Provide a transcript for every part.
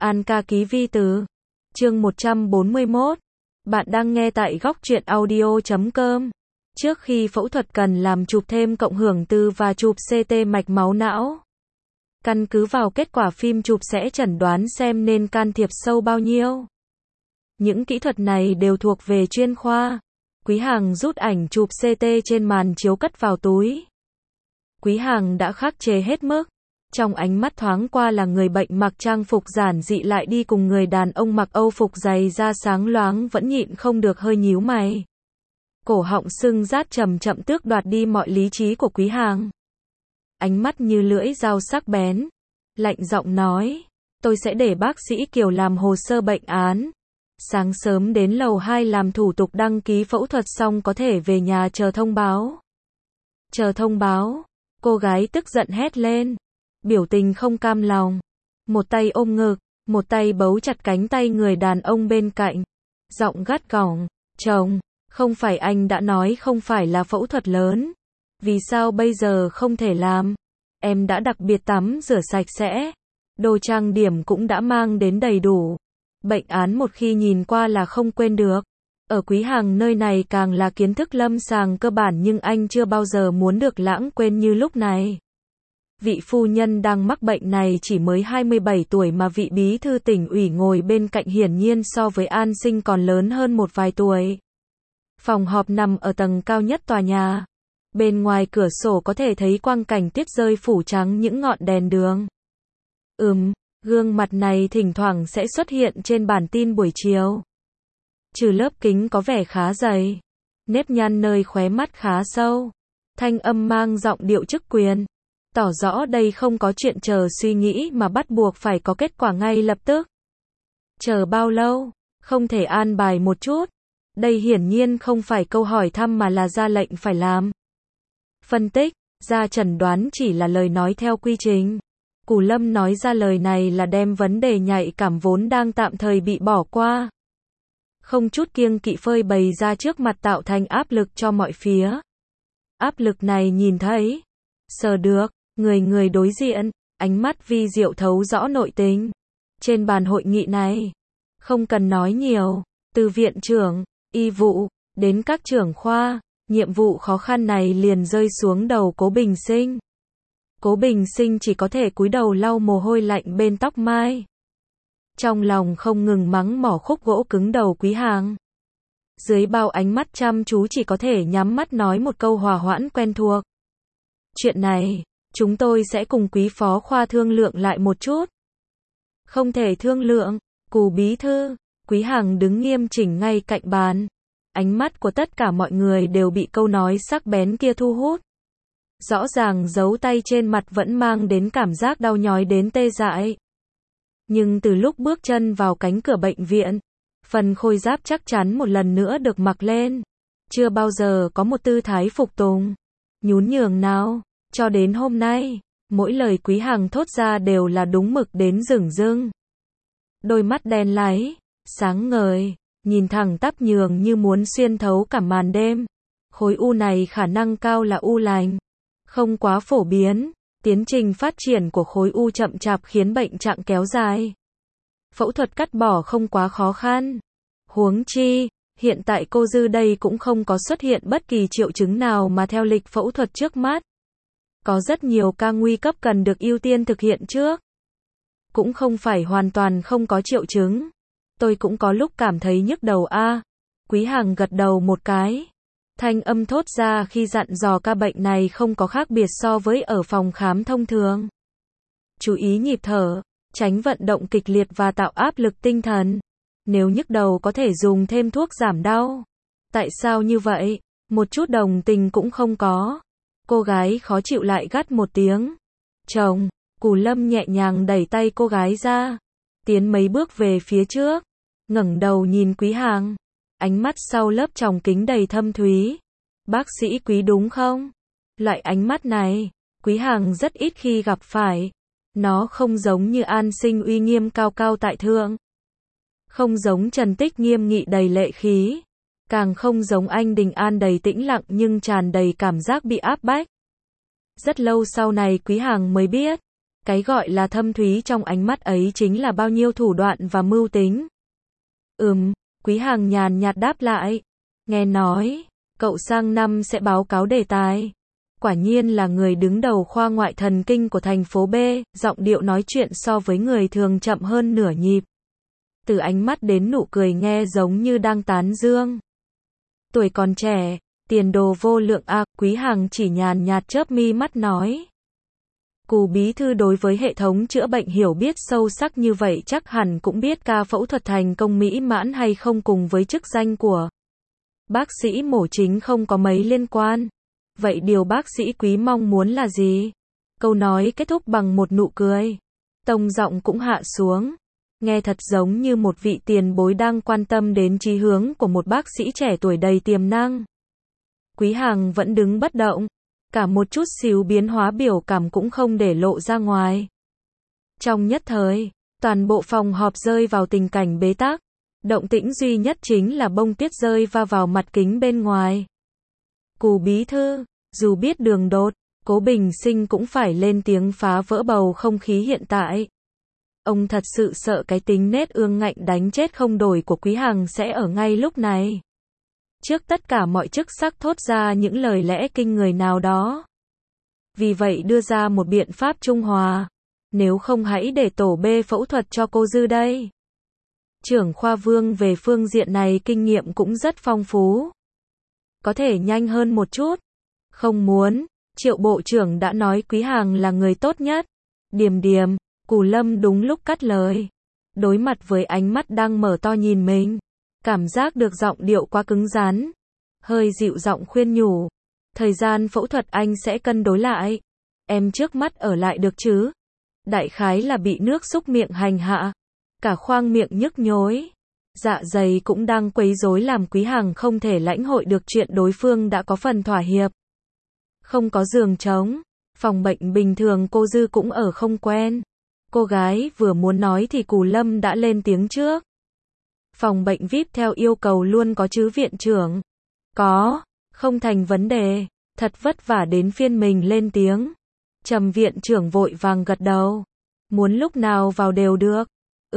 An ca ký vi từ. Chương 141. Bạn đang nghe tại góc truyện audio.com. Trước khi phẫu thuật cần làm chụp thêm cộng hưởng từ và chụp CT mạch máu não. Căn cứ vào kết quả phim chụp sẽ chẩn đoán xem nên can thiệp sâu bao nhiêu. Những kỹ thuật này đều thuộc về chuyên khoa. Quý Hàng rút ảnh chụp CT trên màn chiếu cất vào túi. Quý Hàng đã khắc chế hết mức. Trong ánh mắt thoáng qua là người bệnh mặc trang phục giản dị lại đi cùng người đàn ông mặc âu phục dày da sáng loáng vẫn nhịn không được hơi nhíu mày. Cổ họng sưng rát chậm chậm tước đoạt đi mọi lý trí của Quý Hàng. Ánh mắt như lưỡi dao sắc bén. Lạnh giọng nói, tôi sẽ để bác sĩ Kiều làm hồ sơ bệnh án. Sáng sớm đến lầu 2 làm thủ tục đăng ký phẫu thuật xong có thể về nhà chờ thông báo. Chờ thông báo, cô gái tức giận hét lên. Biểu tình không cam lòng. Một tay ôm ngực, một tay bấu chặt cánh tay người đàn ông bên cạnh. Giọng gắt gỏng, chồng, không phải anh đã nói không phải là phẫu thuật lớn. Vì sao bây giờ không thể làm? Em đã đặc biệt tắm rửa sạch sẽ. Đồ trang điểm cũng đã mang đến đầy đủ. Bệnh án một khi nhìn qua là không quên được. Ở Quý Hàng nơi này càng là kiến thức lâm sàng cơ bản nhưng anh chưa bao giờ muốn được lãng quên như lúc này. Vị phu nhân đang mắc bệnh này chỉ mới 27 tuổi mà vị bí thư tỉnh ủy ngồi bên cạnh hiển nhiên so với An Sinh còn lớn hơn một vài tuổi. Phòng họp nằm ở tầng cao nhất tòa nhà. Bên ngoài cửa sổ có thể thấy quang cảnh tuyết rơi phủ trắng những ngọn đèn đường. Gương mặt này thỉnh thoảng sẽ xuất hiện trên bản tin buổi chiều. Trừ lớp kính có vẻ khá dày. Nếp nhăn nơi khóe mắt khá sâu. Thanh âm mang giọng điệu chức quyền. Tỏ rõ đây không có chuyện chờ suy nghĩ mà bắt buộc phải có kết quả ngay lập tức. Chờ bao lâu? Không thể an bài một chút. Đây hiển nhiên không phải câu hỏi thăm mà là ra lệnh phải làm. Phân tích, ra chẩn đoán chỉ là lời nói theo quy trình. Cù Lâm nói ra lời này là đem vấn đề nhạy cảm vốn đang tạm thời bị bỏ qua. Không chút kiêng kỵ phơi bày ra trước mặt tạo thành áp lực cho mọi phía. Áp lực này nhìn thấy, sờ được, người đối diện, ánh mắt vi diệu thấu rõ nội tình. Trên bàn hội nghị này, không cần nói nhiều, từ viện trưởng, y vụ, đến các trưởng khoa, nhiệm vụ khó khăn này liền rơi xuống đầu Cố Bình Sinh. Cố Bình Sinh chỉ có thể cúi đầu lau mồ hôi lạnh bên tóc mai. Trong lòng không ngừng mắng mỏ khúc gỗ cứng đầu Quý Hàng. Dưới bao ánh mắt chăm chú chỉ có thể nhắm mắt nói một câu hòa hoãn quen thuộc. Chuyện này, chúng tôi sẽ cùng Quý Phó Khoa thương lượng lại một chút. Không thể thương lượng, Cù bí thư. Quý Hàng đứng nghiêm chỉnh ngay cạnh bàn. Ánh mắt của tất cả mọi người đều bị câu nói sắc bén kia thu hút. Rõ ràng dấu tay trên mặt vẫn mang đến cảm giác đau nhói đến tê dại. Nhưng từ lúc bước chân vào cánh cửa bệnh viện, phần khôi giáp chắc chắn một lần nữa được mặc lên. Chưa bao giờ có một tư thái phục tùng, nhún nhường nào. Cho đến hôm nay, mỗi lời Quý Hàng thốt ra đều là đúng mực đến dửng dưng. Đôi mắt đen láy, sáng ngời, nhìn thẳng tắp nhường như muốn xuyên thấu cả màn đêm. Khối u này khả năng cao là u lành, không quá phổ biến. Tiến trình phát triển của khối u chậm chạp khiến bệnh trạng kéo dài. Phẫu thuật cắt bỏ không quá khó khăn. Huống chi, hiện tại cô Dư đây cũng không có xuất hiện bất kỳ triệu chứng nào mà theo lịch phẫu thuật trước mắt. Có rất nhiều ca nguy cấp cần được ưu tiên thực hiện trước. Cũng không phải hoàn toàn không có triệu chứng. Tôi cũng có lúc cảm thấy nhức đầu a. Quý Hàng gật đầu một cái. Thanh âm thốt ra khi dặn dò ca bệnh này không có khác biệt so với ở phòng khám thông thường. Chú ý nhịp thở, tránh vận động kịch liệt và tạo áp lực tinh thần. Nếu nhức đầu có thể dùng thêm thuốc giảm đau. Tại sao như vậy? Một chút đồng tình cũng không có. Cô gái khó chịu lại gắt một tiếng. Chồng, Cù Lâm nhẹ nhàng đẩy tay cô gái ra. Tiến mấy bước về phía trước. Ngẩng đầu nhìn Quý Hàng. Ánh mắt sau lớp tròng kính đầy thâm thúy. Bác sĩ Quý đúng không? Loại ánh mắt này, Quý Hàng rất ít khi gặp phải. Nó không giống như An Sinh uy nghiêm cao cao tại thượng. Không giống Trần Tích nghiêm nghị đầy lệ khí. Càng không giống anh Đình An đầy tĩnh lặng nhưng tràn đầy cảm giác bị áp bách. Rất lâu sau này Quý Hàng mới biết. Cái gọi là thâm thúy trong ánh mắt ấy chính là bao nhiêu thủ đoạn và mưu tính. Quý Hằng nhàn nhạt đáp lại. Nghe nói, cậu sang năm sẽ báo cáo đề tài. Quả nhiên là người đứng đầu khoa ngoại thần kinh của thành phố B, giọng điệu nói chuyện so với người thường chậm hơn nửa nhịp. Từ ánh mắt đến nụ cười nghe giống như đang tán dương. Tuổi còn trẻ, tiền đồ vô lượng à, Quý Hằng chỉ nhàn nhạt chớp mi mắt nói. Cù bí thư đối với hệ thống chữa bệnh hiểu biết sâu sắc như vậy chắc hẳn cũng biết ca phẫu thuật thành công mỹ mãn hay không cùng với chức danh của bác sĩ mổ chính không có mấy liên quan. Vậy điều bác sĩ Quý mong muốn là gì? Câu nói kết thúc bằng một nụ cười. Tông giọng cũng hạ xuống. Nghe thật giống như một vị tiền bối đang quan tâm đến chí hướng của một bác sĩ trẻ tuổi đầy tiềm năng. Quý Hằng vẫn đứng bất động. Cả một chút xíu biến hóa biểu cảm cũng không để lộ ra ngoài. Trong nhất thời, toàn bộ phòng họp rơi vào tình cảnh bế tắc. Động tĩnh duy nhất chính là bông tuyết rơi va vào mặt kính bên ngoài. Cù bí thư, dù biết đường đột, Cố Bình Sinh cũng phải lên tiếng phá vỡ bầu không khí hiện tại. Ông thật sự sợ cái tính nết ương ngạnh đánh chết không đổi của Quý Hằng sẽ ở ngay lúc này. Trước tất cả mọi chức sắc thốt ra những lời lẽ kinh người nào đó. Vì vậy đưa ra một biện pháp trung hòa. Nếu không hãy để tổ B phẫu thuật cho cô Dư đây. Trưởng khoa Vương về phương diện này kinh nghiệm cũng rất phong phú. Có thể nhanh hơn một chút. Không muốn, Triệu Bộ trưởng đã nói Quý Hằng là người tốt nhất. Điềm, Cù Lâm đúng lúc cắt lời. Đối mặt với ánh mắt đang mở to nhìn mình. Cảm giác được giọng điệu quá cứng rắn. Hơi dịu giọng khuyên nhủ. Thời gian phẫu thuật anh sẽ cân đối lại. Em trước mắt ở lại được chứ? Đại khái là bị nước xúc miệng hành hạ. Cả khoang miệng nhức nhối. Dạ dày cũng đang quấy rối làm Quý Hằng không thể lãnh hội được chuyện đối phương đã có phần thỏa hiệp. Không có giường trống. Phòng bệnh bình thường cô Dư cũng ở không quen. Cô gái vừa muốn nói thì Cù Lâm đã lên tiếng trước. Phòng bệnh VIP theo yêu cầu luôn có chứ viện trưởng? Có, không thành vấn đề. Thật vất vả đến phiên mình lên tiếng. Trầm viện trưởng vội vàng gật đầu. Muốn lúc nào vào đều được.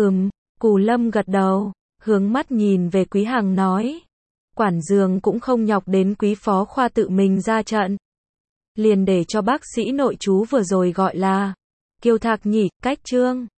Cù Lâm gật đầu, hướng mắt nhìn về Quý Hằng nói. Quản giường cũng không nhọc đến Quý phó khoa tự mình ra trận. Liền để cho bác sĩ nội trú vừa rồi gọi là Kiều Thạc nhỉ, cách chương.